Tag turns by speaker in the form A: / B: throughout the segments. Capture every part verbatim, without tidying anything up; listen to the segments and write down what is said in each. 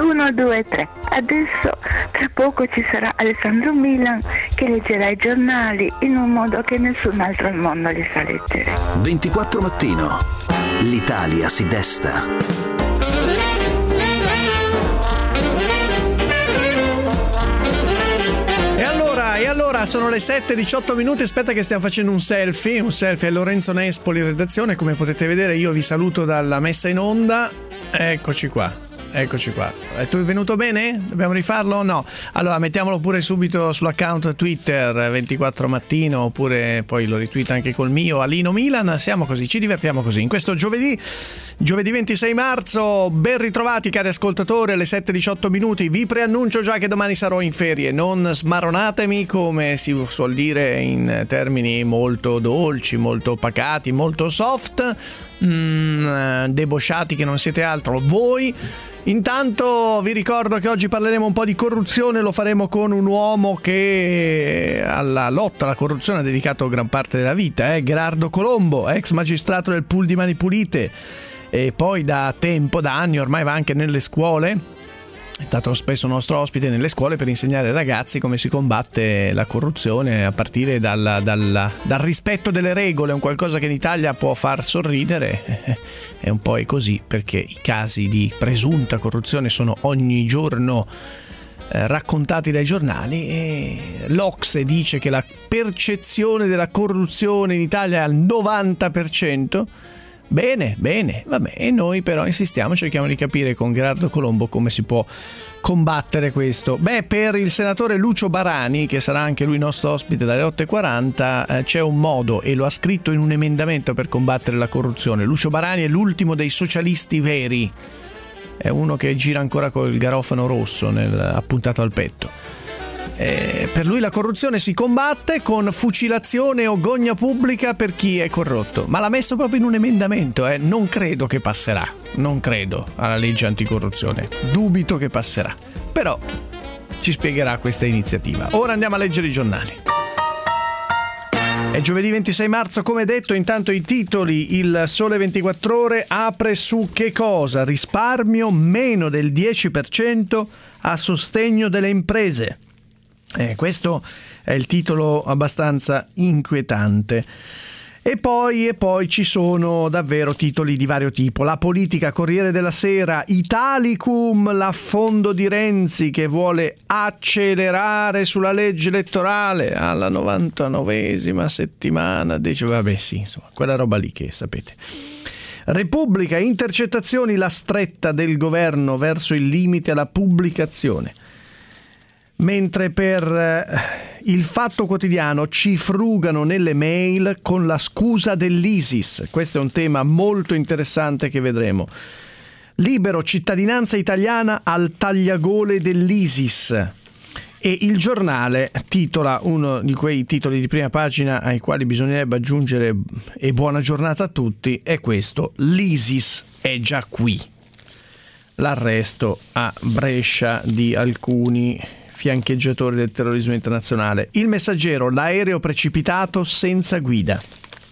A: uno, due, tre. Adesso tra poco ci sarà Alessandro Milan che leggerà i giornali in un modo che nessun altro al mondo li sa leggere.
B: ventiquattro Mattino. L'Italia si desta.
C: E allora, e allora sono le sette e diciotto minuti. Aspetta che stiamo facendo un selfie. Un selfie a Lorenzo Nespoli in redazione. Come potete vedere, io vi saluto dalla messa in onda. Eccoci qua. Eccoci qua. E tu è venuto bene? Dobbiamo rifarlo? No. Allora mettiamolo pure subito sull'account Twitter ventiquattro Mattino, oppure poi lo retweet anche col mio Alino Milan. Siamo così, ci divertiamo così. In questo giovedì, giovedì ventisei marzo, ben ritrovati cari ascoltatori, alle sette e diciotto minuti. Vi preannuncio già che domani sarò in ferie. Non smaronatemi, come si suol dire in termini molto dolci, molto pacati, molto soft, mm, debosciati che non siete altro voi. Intanto vi ricordo che oggi parleremo un po' di corruzione, lo faremo con un uomo che alla lotta alla corruzione ha dedicato gran parte della vita, eh? Gherardo Colombo, ex magistrato del pool di Mani Pulite e poi da tempo, da anni ormai va anche nelle scuole. È stato spesso nostro ospite nelle scuole per insegnare ai ragazzi come si combatte la corruzione a partire dal, dal, dal rispetto delle regole, un qualcosa che in Italia può far sorridere, è un po' così perché i casi di presunta corruzione sono ogni giorno eh, raccontati dai giornali e l'Ocse dice che la percezione della corruzione in Italia è al novanta per cento. Bene, bene, vabbè, e noi però insistiamo, cerchiamo di capire con Gherardo Colombo come si può combattere questo. Beh, per il senatore Lucio Barani, che sarà anche lui nostro ospite dalle otto e quaranta, eh, c'è un modo e lo ha scritto in un emendamento per combattere la corruzione. Lucio Barani è l'ultimo dei socialisti veri, è uno che gira ancora col garofano rosso nel, appuntato al petto. Eh, per lui la corruzione si combatte con fucilazione o gogna pubblica per chi è corrotto, ma l'ha messo proprio in un emendamento, eh. Non credo che passerà, non credo alla legge anticorruzione, dubito che passerà, però ci spiegherà questa iniziativa. Ora andiamo a leggere i giornali. È giovedì ventisei marzo, come detto. Intanto i titoli. Il Sole ventiquattro Ore apre su che cosa? Risparmio meno del dieci per cento a sostegno delle imprese. Eh, questo è il titolo abbastanza inquietante. E poi, e poi ci sono davvero titoli di vario tipo. La politica, Corriere della Sera, Italicum, l'affondo di Renzi che vuole accelerare sulla legge elettorale alla novantanovesima settimana. Dice, vabbè sì, insomma, quella roba lì che sapete. Repubblica, intercettazioni, la stretta del governo verso il limite alla pubblicazione. Mentre per eh, il Fatto Quotidiano ci frugano nelle mail con la scusa dell'ISIS. Questo è un tema molto interessante che vedremo. Libero, cittadinanza italiana al tagliagole dell'ISIS. E il Giornale titola uno di quei titoli di prima pagina ai quali bisognerebbe aggiungere e buona giornata a tutti, è questo: l'ISIS è già qui. L'arresto a Brescia di alcuni fiancheggiatori del terrorismo internazionale. Il Messaggero, l'aereo precipitato senza guida.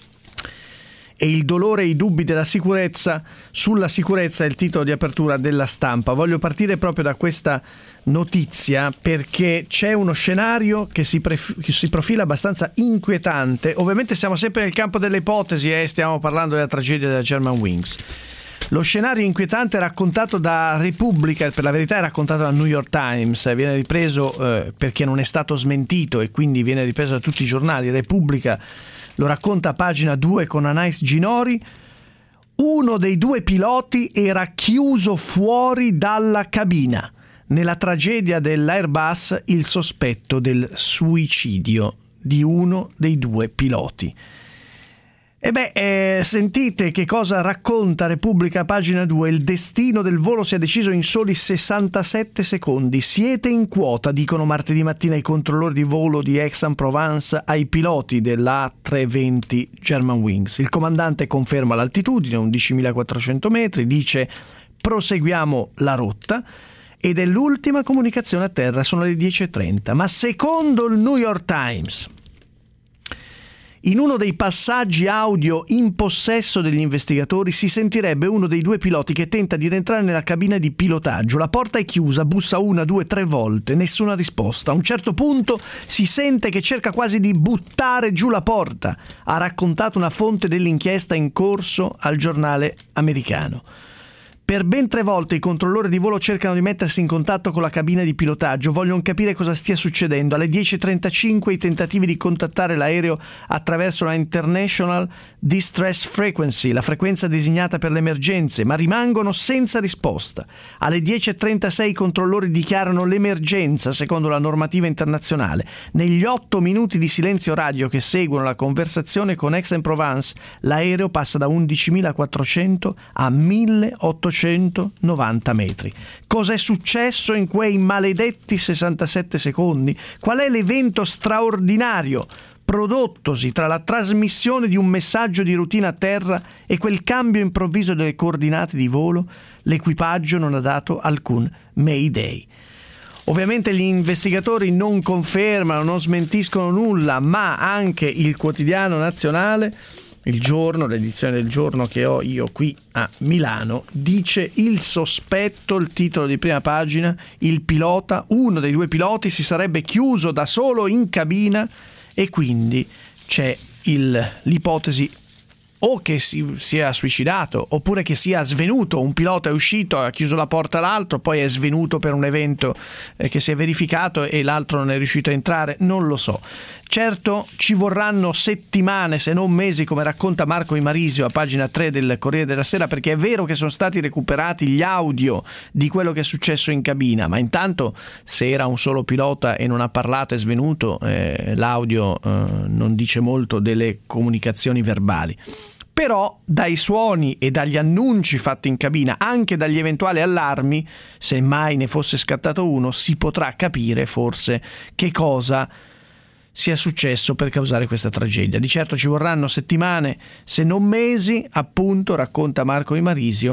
C: E il dolore e i dubbi della sicurezza, sulla sicurezza è il titolo di apertura della Stampa. Voglio partire proprio da questa notizia perché c'è uno scenario che si, pref- che si profila abbastanza inquietante. Ovviamente siamo sempre nel campo delle ipotesi e eh? stiamo parlando della tragedia della Germanwings. Lo scenario inquietante è raccontato da Repubblica, per la verità è raccontato da New York Times, viene ripreso eh, perché non è stato smentito e quindi viene ripreso da tutti i giornali. Repubblica lo racconta a pagina due con Anais Ginori. Uno dei due piloti era chiuso fuori dalla cabina. Nella tragedia dell'Airbus il sospetto del suicidio di uno dei due piloti. E beh, eh, sentite che cosa racconta Repubblica, pagina due. Il destino del volo si è deciso in soli sessantasette secondi. Siete in quota, dicono martedì mattina i controllori di volo di Aix-en-Provence ai piloti dell'A trecentoventi Germanwings. Il comandante conferma l'altitudine, undicimilaquattrocento metri, dice proseguiamo la rotta. Ed è l'ultima comunicazione a terra, sono le dieci e trenta. Ma secondo il New York Times, In uno dei passaggi audio in possesso degli investigatori si sentirebbe uno dei due piloti che tenta di rientrare nella cabina di pilotaggio. La porta è chiusa, bussa una, due, tre volte, nessuna risposta. A un certo punto si sente che cerca quasi di buttare giù la porta, ha raccontato una fonte dell'inchiesta in corso al giornale americano. Per ben tre volte i controllori di volo cercano di mettersi in contatto con la cabina di pilotaggio, vogliono capire cosa stia succedendo. Alle dieci e trentacinque i tentativi di contattare l'aereo attraverso la International Distress Frequency, la frequenza designata per le emergenze, ma rimangono senza risposta. Alle dieci e trentasei i controllori dichiarano l'emergenza secondo la normativa internazionale. Negli otto minuti di silenzio radio che seguono la conversazione con Aix-en-Provence, l'aereo passa da undicimilaquattrocento a milleottocentonovanta metri. Cosa è successo in quei maledetti sessantasette secondi? Qual è l'evento straordinario prodottosi tra la trasmissione di un messaggio di routine a terra e quel cambio improvviso delle coordinate di volo? L'equipaggio non ha dato alcun Mayday. Ovviamente gli investigatori non confermano, non smentiscono nulla, ma anche il quotidiano nazionale, Il Giorno, l'edizione del Giorno che ho io qui a Milano, dice: il sospetto, il titolo di prima pagina, il pilota, uno dei due piloti si sarebbe chiuso da solo in cabina e quindi c'è il, l'ipotesi o che si sia suicidato oppure che sia svenuto. Un pilota è uscito, ha chiuso la porta all'altro, poi è svenuto per un evento eh, che si è verificato e l'altro non è riuscito a entrare, non lo so. Certo ci vorranno settimane se non mesi, come racconta Marco Imarisio a pagina tre del Corriere della Sera, perché è vero che sono stati recuperati gli audio di quello che è successo in cabina, ma intanto se era un solo pilota e non ha parlato, è svenuto, eh, l'audio eh, non dice molto delle comunicazioni verbali. Però dai suoni e dagli annunci fatti in cabina, anche dagli eventuali allarmi, se mai ne fosse scattato uno, si potrà capire forse che cosa sia successo per causare questa tragedia. Di certo ci vorranno settimane, se non mesi, appunto, racconta Marco Imarisio.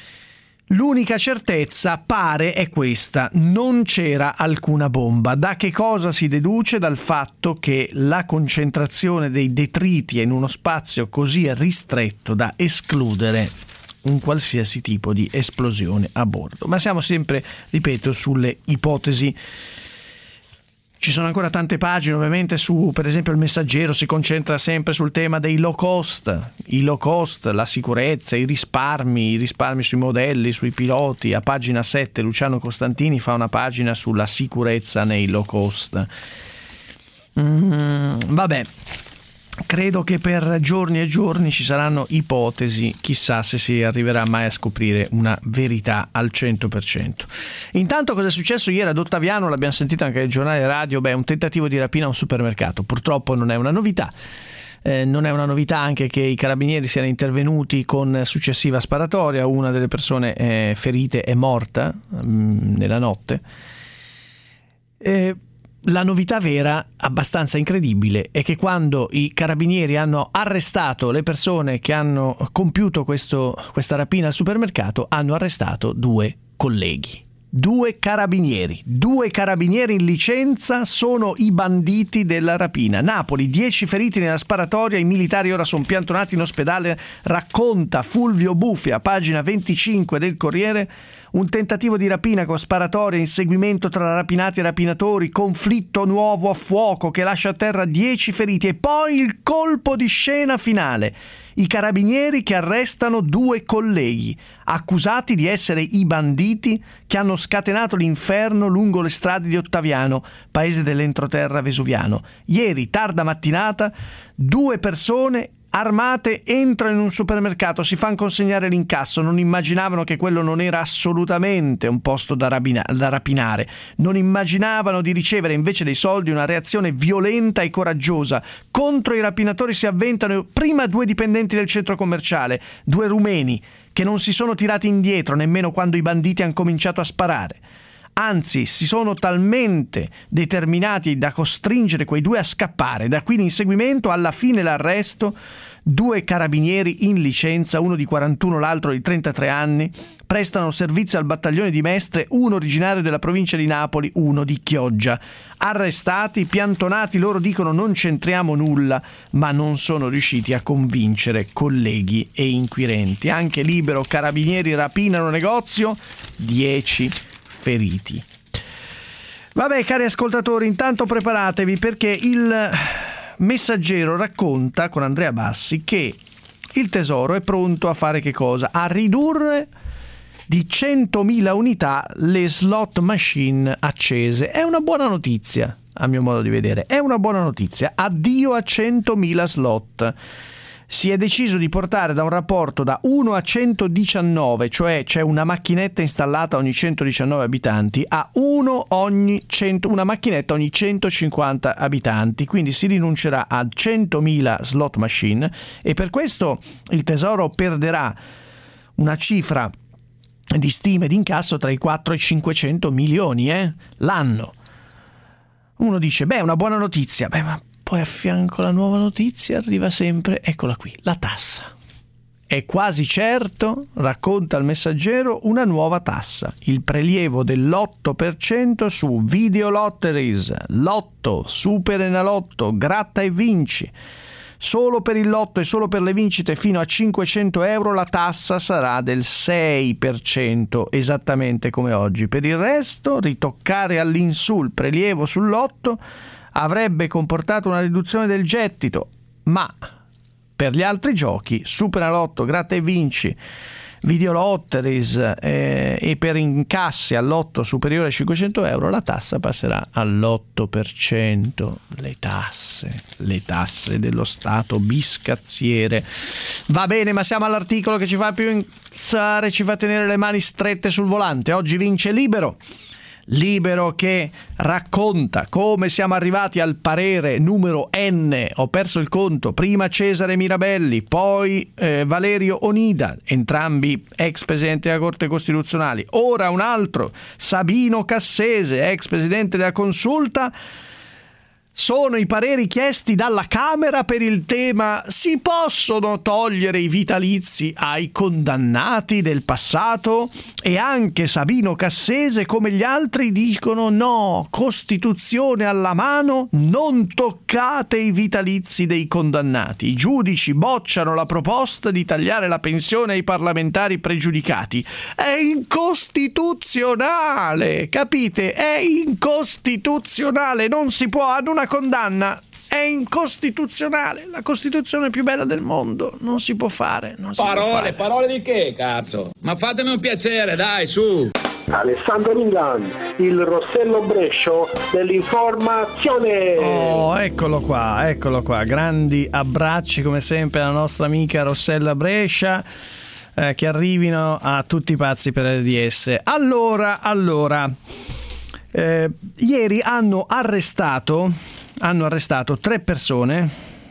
C: L'unica certezza pare è questa: non c'era alcuna bomba. Da che cosa si deduce? Dal fatto che la concentrazione dei detriti è in uno spazio così ristretto da escludere un qualsiasi tipo di esplosione a bordo. Ma siamo sempre, ripeto, sulle ipotesi. Ci sono ancora tante pagine, ovviamente, su, per esempio, il Messaggero si concentra sempre sul tema dei low cost, i low cost, la sicurezza, i risparmi, i risparmi sui modelli, sui piloti. A pagina sette Luciano Costantini fa una pagina sulla sicurezza nei low cost. Mm, vabbè, credo che per giorni e giorni ci saranno ipotesi, chissà se si arriverà mai a scoprire una verità al cento per cento. Intanto cosa è successo ieri ad Ottaviano? L'abbiamo sentito anche nel giornale radio. Beh, un tentativo di rapina a un supermercato. Purtroppo non è una novità. Eh, non è una novità anche che i carabinieri siano intervenuti con successiva sparatoria. Una delle persone eh, ferite è morta mh, nella notte. Eh, La novità vera, abbastanza incredibile, è che quando i carabinieri hanno arrestato le persone che hanno compiuto questo, questa rapina al supermercato, hanno arrestato due colleghi. Due carabinieri, due carabinieri in licenza sono i banditi della rapina. Napoli, dieci feriti nella sparatoria, i militari ora sono piantonati in ospedale, racconta Fulvio Buffia, pagina venticinque del Corriere. Un tentativo di rapina con sparatoria, inseguimento tra rapinati e rapinatori, conflitto nuovo a fuoco che lascia a terra dieci feriti e poi il colpo di scena finale. I carabinieri che arrestano due colleghi, accusati di essere i banditi che hanno scatenato l'inferno lungo le strade di Ottaviano, paese dell'entroterra vesuviano. Ieri, tarda mattinata, due persone armate entrano in un supermercato, si fanno consegnare l'incasso, non immaginavano che quello non era assolutamente un posto da, rabina- da rapinare, non immaginavano di ricevere invece dei soldi una reazione violenta e coraggiosa. Contro i rapinatori si avventano prima due dipendenti del centro commerciale, due rumeni, che non si sono tirati indietro nemmeno quando i banditi hanno cominciato a sparare. Anzi, si sono talmente determinati da costringere quei due a scappare. Da qui l'inseguimento, alla fine l'arresto. Due carabinieri in licenza, uno di quarantuno, l'altro di trentatré anni, prestano servizio al battaglione di Mestre, uno originario della provincia di Napoli, uno di Chioggia. Arrestati, piantonati, loro dicono non c'entriamo nulla, ma non sono riusciti a convincere colleghi e inquirenti. Anche Libero, carabinieri rapinano negozio, dieci feriti. Vabbè, cari ascoltatori, intanto preparatevi, perché il Messaggero racconta con Andrea Bassi che il Tesoro è pronto a fare che cosa? A ridurre di centomila unità le slot machine accese. È una buona notizia, a mio modo di vedere. È una buona notizia. Addio a centomila slot. Si è deciso di portare da un rapporto da uno a centodiciannove, cioè c'è una macchinetta installata ogni centodiciannove abitanti, a uno ogni cento, una macchinetta ogni centocinquanta abitanti. Quindi si rinuncerà a centomila slot machine e per questo il Tesoro perderà una cifra di stime di incasso tra i quattro e i cinquecento milioni eh, l'anno. Uno dice, beh, è una buona notizia, beh, ma poi a fianco alla nuova notizia arriva sempre, eccola qui, la tassa. È quasi certo, racconta il Messaggero, una nuova tassa, il prelievo dell'otto per cento su videolotteries, lotto, super enalotto, gratta e vinci. Solo per il lotto e solo per le vincite fino a cinquecento euro la tassa sarà del sei per cento, esattamente come oggi. Per il resto, ritoccare all'insù il prelievo sul lotto avrebbe comportato una riduzione del gettito, ma per gli altri giochi, Superenalotto, gratta e vinci, videolotteries eh, e per incassi all'otto superiore a cinquecento euro la tassa passerà all'otto per cento. Le tasse, le tasse dello Stato biscazziere. Va bene, ma siamo all'articolo che ci fa più incazzare, ci fa tenere le mani strette sul volante. Oggi vince Libero. Libero che racconta come siamo arrivati al parere numero N, ho perso il conto, prima Cesare Mirabelli, poi eh, Valerio Onida, entrambi ex presidenti della Corte Costituzionale, ora un altro, Sabino Cassese, ex presidente della Consulta. Sono i pareri chiesti dalla Camera per il tema: si possono togliere i vitalizi ai condannati del passato? E anche Sabino Cassese, come gli altri, dicono no, Costituzione alla mano, non toccate i vitalizi dei condannati. I giudici bocciano la proposta di tagliare la pensione ai parlamentari pregiudicati. È incostituzionale, capite? È incostituzionale, non si può, hanno una condanna, è incostituzionale. La Costituzione più bella del mondo non si può fare, non si
D: parole,
C: può fare.
D: Parole di che, cazzo? Ma fatemi un piacere, dai, su.
E: Alessandro Milan, il Rossello Brescio dell'informazione.
C: Oh, eccolo qua, eccolo qua. Grandi abbracci come sempre alla nostra amica Rossella Brescia, eh, che arrivino a tutti i pazzi per l'R D S. Allora, allora eh, ieri hanno arrestato hanno arrestato tre persone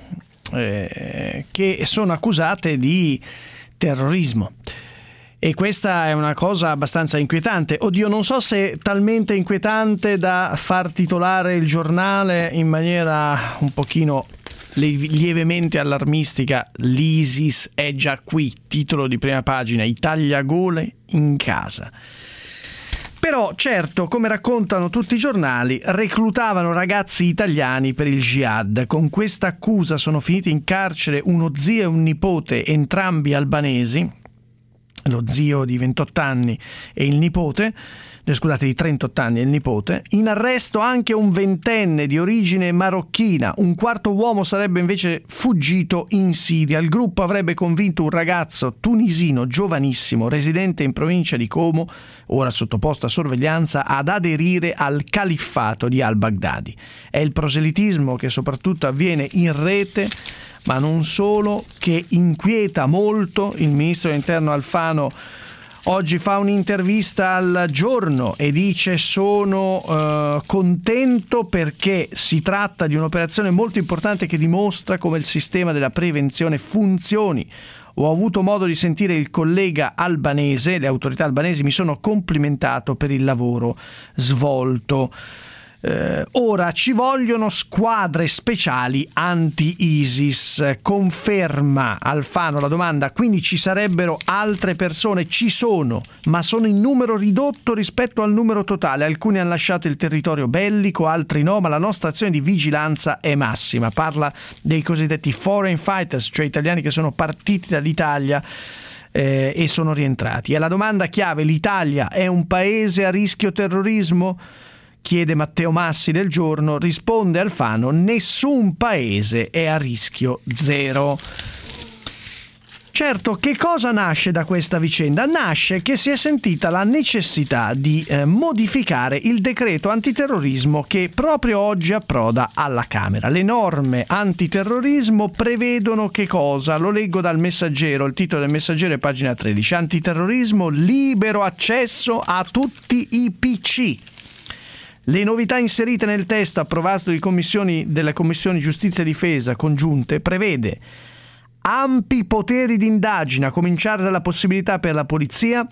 C: eh, che sono accusate di terrorismo. E questa è una cosa abbastanza inquietante. Oddio, non so se è talmente inquietante da far titolare il giornale in maniera un pochino lievemente allarmistica: l'ISIS è già qui, titolo di prima pagina, i tagliagole in casa. Però certo, come raccontano tutti i giornali, reclutavano ragazzi italiani per il jihad. Con questa accusa sono finiti in carcere uno zio e un nipote, entrambi albanesi, lo zio di ventotto anni e il nipote, scusate, di trentotto anni e il nipote. In arresto anche un ventenne di origine marocchina. Un quarto uomo sarebbe invece fuggito in Siria. Il gruppo avrebbe convinto un ragazzo tunisino giovanissimo, residente in provincia di Como, ora sottoposto a sorveglianza, ad aderire al califfato di al-Baghdadi. È il proselitismo che soprattutto avviene in rete, ma non solo, che inquieta molto. Il ministro dell'Interno Alfano oggi fa un'intervista al Giorno e dice: sono eh, contento perché si tratta di un'operazione molto importante che dimostra come il sistema della prevenzione funzioni. Ho avuto modo di sentire il collega albanese, le autorità albanesi mi sono complimentato per il lavoro svolto. Eh, ora ci vogliono squadre speciali anti-ISIS, conferma Alfano la domanda, quindi ci sarebbero altre persone? Ci sono, ma sono in numero ridotto rispetto al numero totale. Alcuni hanno lasciato il territorio bellico, altri no, ma la nostra azione di vigilanza è massima. Parla dei cosiddetti foreign fighters, cioè italiani che sono partiti dall'Italia eh, e sono rientrati. E la domanda chiave: l'Italia è un paese a rischio terrorismo? Chiede Matteo Massi del Giorno. Risponde Alfano: nessun paese è a rischio zero. Certo, che cosa nasce da questa vicenda? Nasce che si è sentita la necessità di eh, modificare il decreto antiterrorismo che proprio oggi approda alla Camera. Le norme antiterrorismo prevedono che cosa? Lo leggo dal Messaggero, il titolo del Messaggero è pagina tredici. Antiterrorismo, libero accesso a tutti i P C. Le novità inserite nel testo approvato di commissioni, delle commissioni giustizia e difesa congiunte prevede ampi poteri di indagine, a cominciare dalla possibilità per la polizia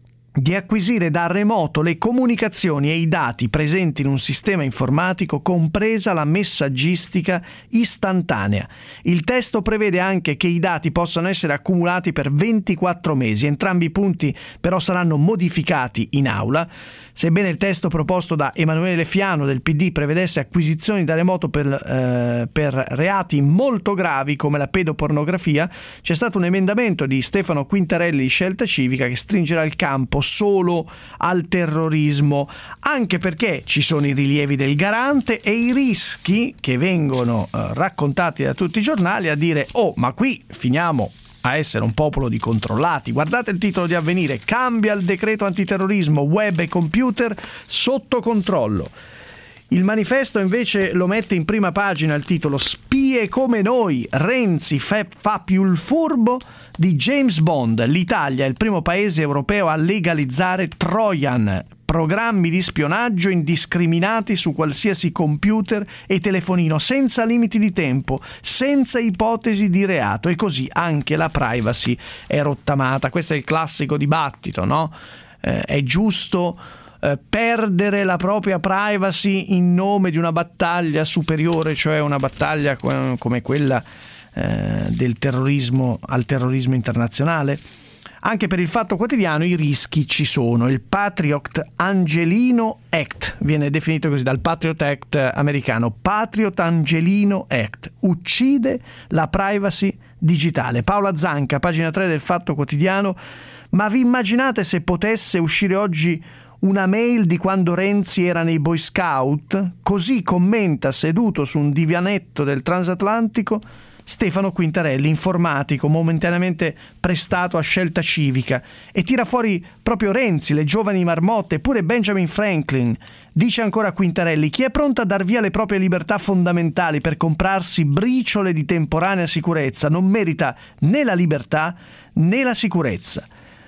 C: di acquisire da remoto le comunicazioni e i dati presenti in un sistema informatico, compresa la messaggistica istantanea. Il testo prevede anche che i dati possano essere accumulati per ventiquattro mesi. Entrambi i punti però saranno modificati in aula. Sebbene il testo proposto da Emanuele Fiano del P D prevedesse acquisizioni da remoto per, eh, per reati molto gravi come la pedopornografia, c'è stato un emendamento di Stefano Quintarelli di Scelta Civica che stringerà il campo solo al terrorismo, anche perché ci sono i rilievi del Garante e i rischi che vengono eh, raccontati da tutti i giornali a dire: oh, ma qui finiamo a essere un popolo di controllati. Guardate il titolo di Avvenire: cambia il decreto antiterrorismo, web e computer sotto controllo. Il Manifesto invece lo mette in prima pagina il titolo: spie come noi, Renzi fa, fa più il furbo di James Bond, l'Italia è il primo paese europeo a legalizzare Trojan, programmi di spionaggio indiscriminati su qualsiasi computer e telefonino, senza limiti di tempo, senza ipotesi di reato, e così anche la privacy è rottamata. Questo è il classico dibattito, no? Eh, è giusto eh, perdere la propria privacy in nome di una battaglia superiore, cioè una battaglia co- come quella eh, del terrorismo al terrorismo internazionale? Anche per il Fatto Quotidiano i rischi ci sono. Il Patriot Angelino Act viene definito così dal Patriot Act americano. Patriot Angelino Act uccide la privacy digitale. Paola Zanca, pagina tre del Fatto Quotidiano: ma vi immaginate se potesse uscire oggi una mail di quando Renzi era nei Boy Scout? Così commenta seduto su un divanetto del transatlantico Stefano Quintarelli, informatico momentaneamente prestato a Scelta Civica, e tira fuori proprio Renzi, le giovani marmotte, e pure Benjamin Franklin. Dice ancora Quintarelli: chi è pronto a dar via le proprie libertà fondamentali per comprarsi briciole di temporanea sicurezza non merita né la libertà né la sicurezza.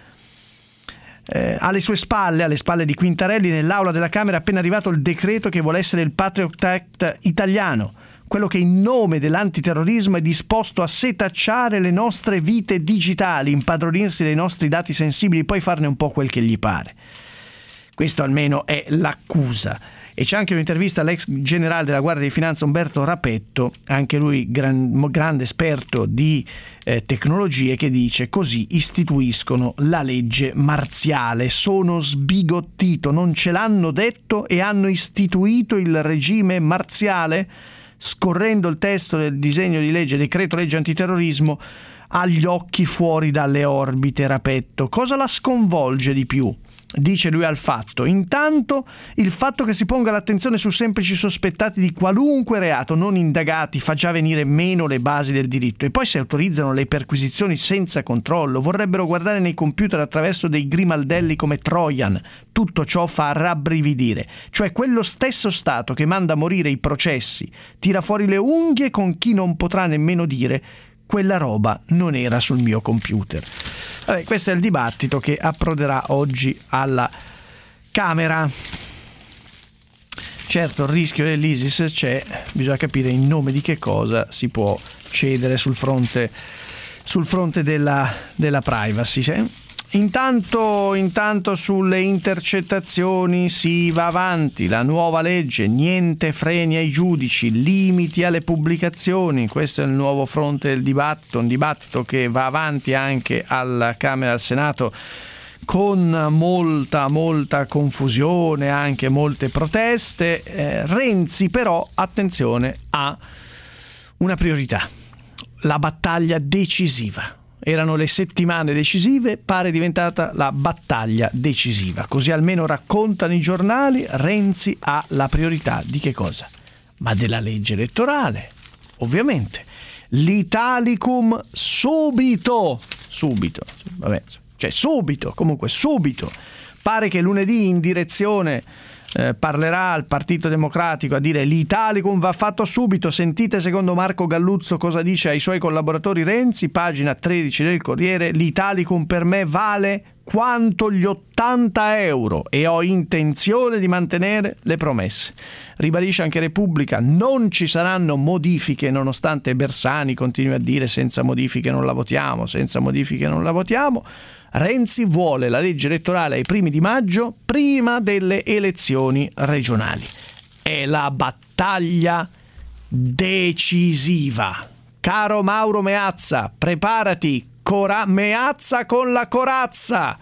C: Eh, alle sue spalle, alle spalle di Quintarelli, nell'aula della Camera è appena arrivato il decreto che vuole essere il Patriot Act italiano, quello che in nome dell'antiterrorismo è disposto a setacciare le nostre vite digitali, impadronirsi dei nostri dati sensibili, poi farne un po' quel che gli pare. Questo almeno è l'accusa. E c'è anche un'intervista all'ex generale della Guardia di Finanza Umberto Rapetto, anche lui gran, grande esperto di eh, tecnologie, che dice: così istituiscono la legge marziale. Sono sbigottito, non ce l'hanno detto e hanno istituito il regime marziale? Scorrendo il testo del disegno di legge, decreto legge antiterrorismo, ha gli occhi fuori dalle orbite Rapetto. Cosa la sconvolge di più? Dice lui al Fatto: intanto il fatto che si ponga l'attenzione su semplici sospettati di qualunque reato non indagati fa già venire meno le basi del diritto, e poi si autorizzano le perquisizioni senza controllo, vorrebbero guardare nei computer attraverso dei grimaldelli come Trojan. Tutto ciò fa rabbrividire, cioè quello stesso Stato che manda a morire i processi tira fuori le unghie con chi non potrà nemmeno dire: quella roba non era sul mio computer. Vabbè, questo è il dibattito che approderà oggi alla Camera. Certo, il rischio dell'ISIS c'è, bisogna capire in nome di che cosa si può cedere sul fronte, sul fronte della, della privacy. Intanto, intanto sulle intercettazioni si va avanti, la nuova legge, niente freni ai giudici, limiti alle pubblicazioni, questo è il nuovo fronte del dibattito, un dibattito che va avanti anche alla Camera e al Senato con molta, molta confusione, anche molte proteste. Eh, Renzi però, attenzione, ha una priorità, la battaglia decisiva. Erano le settimane decisive, pare diventata la battaglia decisiva. Così almeno raccontano i giornali. Renzi ha la priorità di che cosa? Ma della legge elettorale, ovviamente. L'Italicum subito, subito, vabbè, cioè subito, comunque subito. Pare che lunedì in direzione Eh, parlerà al Partito Democratico a dire l'Italicum va fatto subito. Sentite secondo Marco Galluzzo cosa dice ai suoi collaboratori Renzi, pagina tredici del Corriere: l'Italicum per me vale quanto gli ottanta euro e ho intenzione di mantenere le promesse. Ribadisce anche Repubblica: non ci saranno modifiche, nonostante Bersani continui a dire senza modifiche non la votiamo, senza modifiche non la votiamo. Renzi vuole la legge elettorale ai primi di maggio, prima delle elezioni regionali. È la battaglia decisiva. Caro Mauro Meazza, preparati, cora- Meazza con la corazza.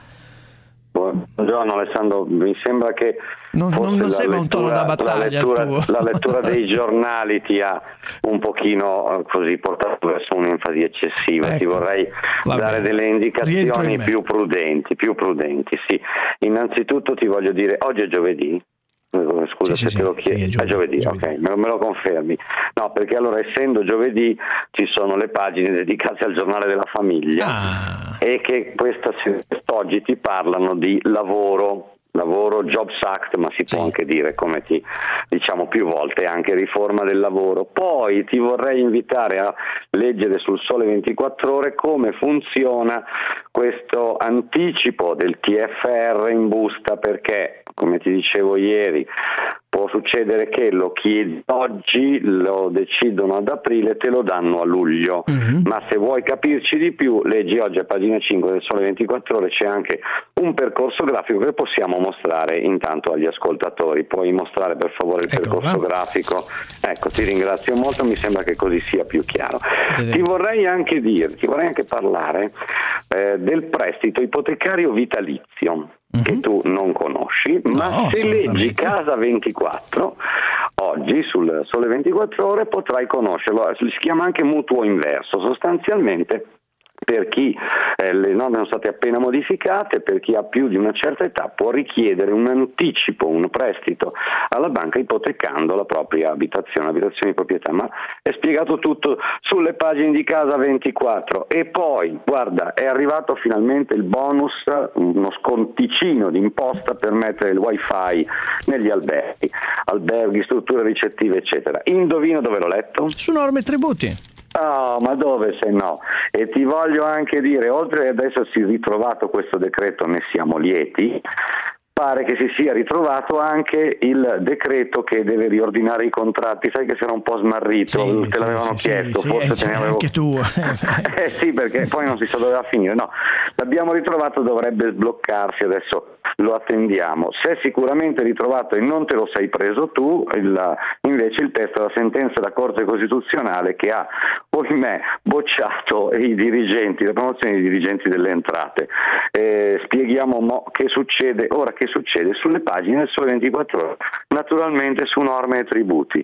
F: Buongiorno Alessandro, mi sembra che
C: non, non, non sembra lettura, un tono da battaglia
F: la lettura,
C: il tuo.
F: La lettura dei giornali ti ha un pochino così portato verso un'enfasi eccessiva. Ecco, ti vorrei dare bene. delle indicazioni in più prudenti, più prudenti. Sì. Innanzitutto ti voglio dire, oggi è giovedì. Scusa sì, se sì, te lo chiedo, sì, è giovedì, è giovedì. giovedì. Ok, me lo, me lo confermi? No, perché allora essendo giovedì ci sono le pagine dedicate al giornale della famiglia ah. e che questa, quest'oggi ti parlano di lavoro, lavoro, Jobs Act, ma si può sì. anche dire, come ti diciamo più volte, anche riforma del lavoro. Poi ti vorrei invitare a leggere sul Sole ventiquattro Ore come funziona questo anticipo del T F R in busta, perché come ti dicevo ieri può succedere che lo chiedi oggi, lo decidono ad aprile, te lo danno a luglio. Mm-hmm. Ma se vuoi capirci di più, leggi oggi a pagina cinque del Sole ventiquattro Ore, c'è anche un percorso grafico che possiamo mostrare intanto agli ascoltatori. Puoi mostrare per favore il ecco, percorso va. grafico? Ecco, ti ringrazio molto, mi sembra che così sia più chiaro. Sì. Ti vorrei anche dire, ti vorrei anche parlare eh, del prestito ipotecario vitalizio. Mm-hmm. Che tu non conosci, no, ma se leggi Casa ventiquattro oggi sul Sole ventiquattro Ore potrai conoscerlo. Si chiama anche mutuo inverso. Sostanzialmente, per chi eh, le norme sono state appena modificate, per chi ha più di una certa età può richiedere un anticipo, un prestito alla banca ipotecando la propria abitazione, abitazione di proprietà. Ma è spiegato tutto sulle pagine di Casa ventiquattro. E poi, guarda, è arrivato finalmente il bonus, uno sconticino di imposta per mettere il wifi negli alberghi, alberghi, strutture ricettive, eccetera. Indovina dove l'ho letto?
C: Su Norme e Tributi.
F: Oh, ma dove se no? E ti voglio anche dire, oltre ad essersi ritrovato questo decreto, ne siamo lieti, pare che si sia ritrovato anche il decreto che deve riordinare i contratti. Sai che si era un po' smarrito, sì, te sì, l'avevano sì, chiesto, sì, forse
C: sì,
F: te ne avevo...
C: anche tu.
F: eh sì, perché poi non si sa dove va a finire. No, l'abbiamo ritrovato, dovrebbe sbloccarsi, adesso lo attendiamo. Se è sicuramente ritrovato e non te lo sei preso tu, il, invece il testo della sentenza della Corte Costituzionale che ha, ohimè, bocciato i dirigenti, la promozione dei dirigenti delle entrate. Eh, spieghiamo mo che succede ora, che succede sulle pagine del Sole ventiquattro Ore, naturalmente su Norme e Tributi.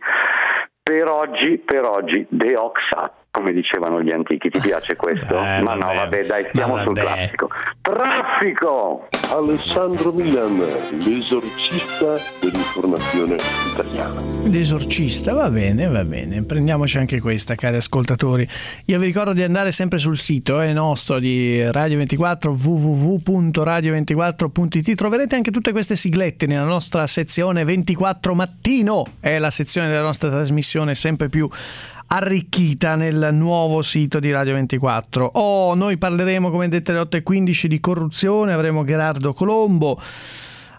F: Per oggi, per oggi, Deoxat, come dicevano gli antichi. Ti piace questo?
C: Eh,
F: Ma
C: vabbè,
F: no, vabbè, dai, stiamo sul
C: vabbè.
F: classico. Traffico!
E: Alessandro Milan, l'esorcista dell'informazione italiana.
C: L'esorcista, va bene, va bene. Prendiamoci anche questa, cari ascoltatori. Io vi ricordo di andare sempre sul sito eh, nostro di Radio ventiquattro, w w w punto radio ventiquattro punto i t. Troverete anche tutte queste siglette nella nostra sezione ventiquattro Mattino. È la sezione della nostra trasmissione sempre più arricchita nel nuovo sito di Radio ventiquattro. Oh, noi parleremo, come detto, alle otto e quindici di corruzione. Avremo Gerardo Colombo,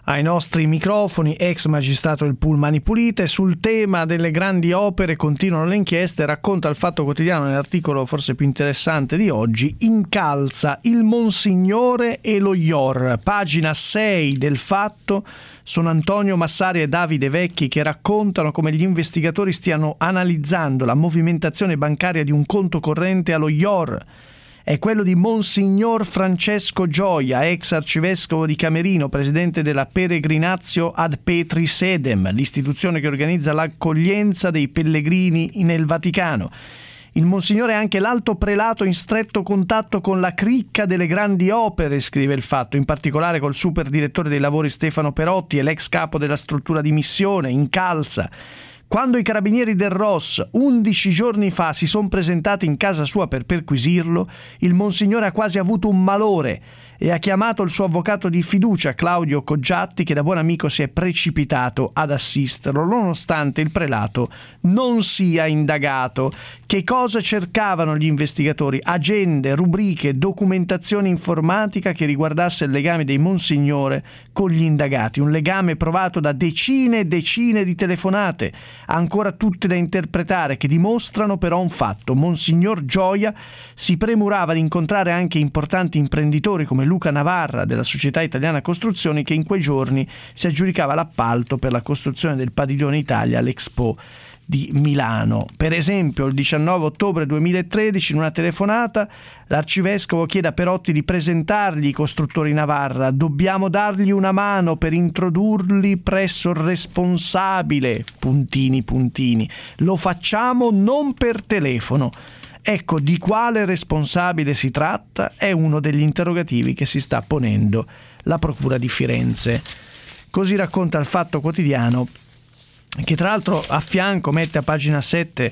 C: ai nostri microfoni, ex magistrato del P U L Mani Pulite. Sul tema delle grandi opere continuano le inchieste. Racconta il Fatto Quotidiano nell'articolo forse più interessante di oggi: incalza il Monsignore e lo I O R. Pagina sei del Fatto. Sono Antonio Massari e Davide Vecchi che raccontano come gli investigatori stiano analizzando la movimentazione bancaria di un conto corrente allo I O R. È quello di Monsignor Francesco Gioia, ex arcivescovo di Camerino, presidente della Peregrinatio ad Petris Edem, l'istituzione che organizza l'accoglienza dei pellegrini nel Vaticano. Il Monsignore è anche l'alto prelato in stretto contatto con la cricca delle grandi opere, scrive il Fatto, in particolare col super direttore dei lavori Stefano Perotti e l'ex capo della struttura di missione, Incalza. Quando i carabinieri del R O S undici giorni fa si sono presentati in casa sua per perquisirlo, il Monsignore ha quasi avuto un malore e ha chiamato il suo avvocato di fiducia, Claudio Coggiatti, che da buon amico si è precipitato ad assisterlo, nonostante il prelato non sia indagato. Che cosa cercavano gli investigatori? Agende, rubriche, documentazione informatica che riguardasse il legame dei Monsignore con gli indagati, un legame provato da decine e decine di telefonate, ancora tutte da interpretare, che dimostrano però un fatto: Monsignor Gioia si premurava di incontrare anche importanti imprenditori come Luca Navarra della Società Italiana Costruzioni, che in quei giorni si aggiudicava l'appalto per la costruzione del padiglione Italia all'Expo di Milano. Per esempio, il diciannove ottobre duemilatredici, in una telefonata, l'arcivescovo chiede a Perotti di presentargli i costruttori Navarra. Dobbiamo dargli una mano per introdurli presso il responsabile, puntini puntini. Lo facciamo non per telefono. Ecco, di quale responsabile si tratta è uno degli interrogativi che si sta ponendo la Procura di Firenze. Così racconta il Fatto Quotidiano, che tra l'altro a fianco mette a pagina sette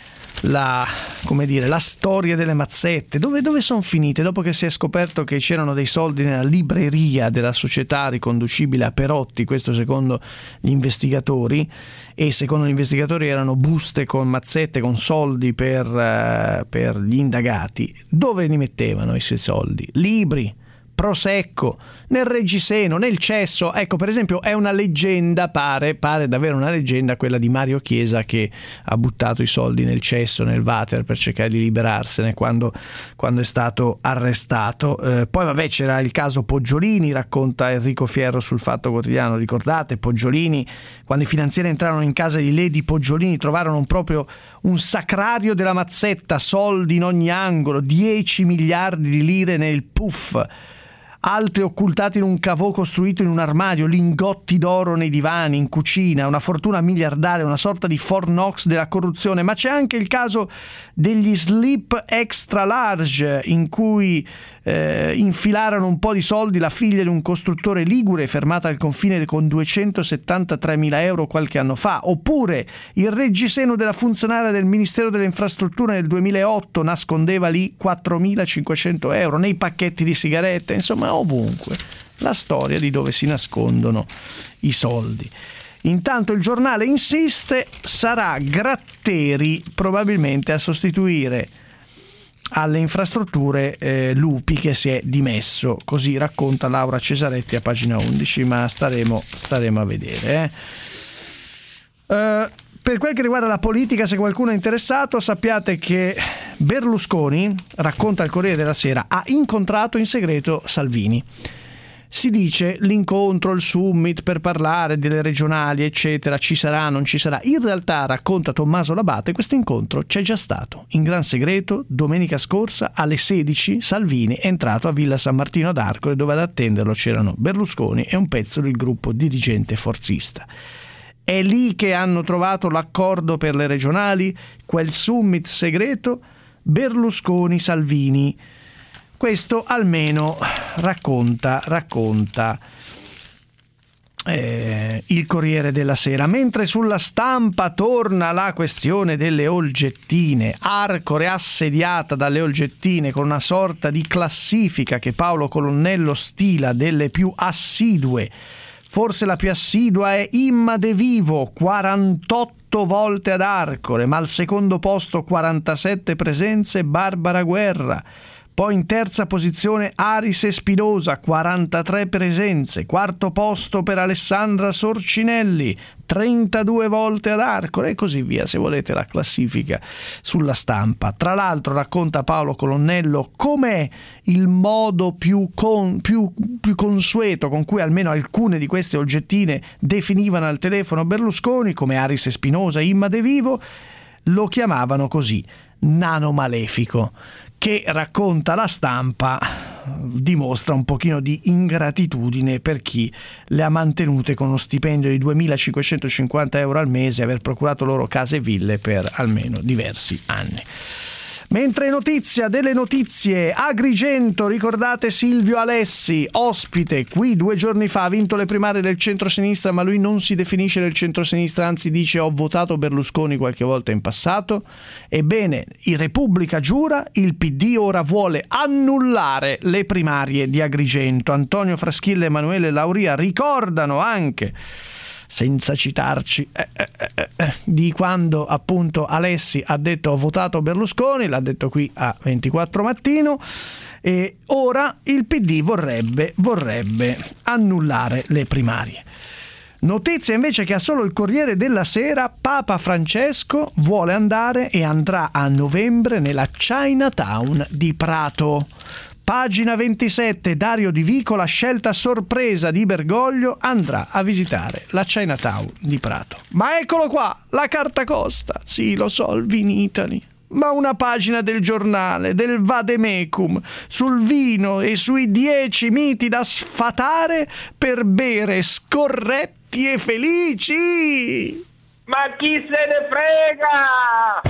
C: la, come dire, la storia delle mazzette. Dove, dove sono finite? Dopo che si è scoperto che c'erano dei soldi nella libreria della società riconducibile a Perotti, questo secondo gli investigatori, e secondo gli investigatori erano buste con mazzette, con soldi per, uh, per gli indagati. Dove li mettevano questi soldi? Libri, Prosecco, nel Reggiseno, nel cesso. Ecco, per esempio, è una leggenda, pare, pare davvero una leggenda, quella di Mario Chiesa, che ha buttato i soldi nel cesso, nel water, per cercare di liberarsene quando, quando è stato arrestato. Eh, poi vabbè, c'era il caso Poggiolini, racconta Enrico Fierro sul Fatto Quotidiano. Ricordate Poggiolini, quando i finanzieri entrarono in casa di Lady Poggiolini, trovarono un proprio un sacrario della mazzetta, soldi in ogni angolo, dieci miliardi di lire nel puff, altri occultati in un caveau costruito in un armadio, lingotti d'oro nei divani, in cucina, una fortuna miliardaria, una sorta di Fort Knox della corruzione. Ma c'è anche il caso degli slip extra large, in cui eh, infilarono un po' di soldi la figlia di un costruttore ligure fermata al confine con duecentosettantatremila euro qualche anno fa. Oppure il reggiseno della funzionaria del Ministero delle Infrastrutture nel duemilaotto nascondeva lì quattromilacinquecento euro nei pacchetti di sigarette. Insomma, ovunque la storia di dove si nascondono i soldi. Intanto il Giornale insiste: sarà Gratteri probabilmente a sostituire alle infrastrutture eh, Lupi, che si è dimesso. Così racconta Laura Cesaretti a pagina undici, ma staremo, staremo a vedere. Eh. Uh, per quel che riguarda la politica, se qualcuno è interessato, sappiate che Berlusconi, racconta il Corriere della Sera, ha incontrato in segreto Salvini. Si dice l'incontro, il summit per parlare delle regionali, eccetera, ci sarà, non ci sarà. In realtà, racconta Tommaso Labate, questo incontro c'è già stato in gran segreto. Domenica scorsa alle sedici Salvini è entrato a Villa San Martino ad Arcore, dove ad attenderlo c'erano Berlusconi e un pezzo del gruppo dirigente forzista. È lì che hanno trovato l'accordo per le regionali, quel summit segreto Berlusconi-Salvini. Questo almeno racconta, racconta eh, il Corriere della Sera. Mentre sulla Stampa torna la questione delle Olgettine. Arcore assediata dalle Olgettine, con una sorta di classifica che Paolo Colonnello stila delle più assidue. Forse la più assidua è Imma De Vivo, quarantotto volte ad Arcore, ma al secondo posto quarantasette presenze Barbara Guerra. Poi in terza posizione Aris Espinosa, quarantatré presenze. Quarto posto per Alessandra Sorcinelli, trentadue volte ad Arcore, e così via, se volete la classifica sulla stampa. Tra l'altro racconta Paolo Colonnello com'è il modo più, con, più, più consueto con cui almeno alcune di queste oggettine definivano al telefono Berlusconi, come Aris Espinosa e Imma De Vivo, lo chiamavano così, nano malefico, che racconta la stampa dimostra un pochino di ingratitudine per chi le ha mantenute con uno stipendio di duemilacinquecentocinquanta euro al mese e aver procurato loro case e ville per almeno diversi anni. Mentre notizia delle notizie, Agrigento, ricordate Silvio Alessi, ospite qui due giorni fa, ha vinto le primarie del centrosinistra, ma lui non si definisce del centrosinistra, anzi dice ho votato Berlusconi qualche volta in passato. Ebbene, in Repubblica giura, il P D ora vuole annullare le primarie di Agrigento. Antonio Fraschilla e Emanuele Lauria ricordano anche, senza citarci, eh, eh, eh, eh, di quando appunto Alessi ha detto ho votato Berlusconi, l'ha detto qui a ventiquattro Mattino, e ora il P D vorrebbe, vorrebbe annullare le primarie. Notizia invece che ha solo il Corriere della Sera, Papa Francesco vuole andare e andrà a novembre nella Chinatown di Prato. Pagina ventisette, Dario Di Vico, la scelta sorpresa di Bergoglio, andrà a visitare la Chinatown di Prato. Ma eccolo qua, la carta costa, sì lo so, il Vinitaly, ma una pagina del giornale, del Vademecum, sul vino e sui dieci miti da sfatare per bere scorretti e felici.
G: Ma chi se ne frega?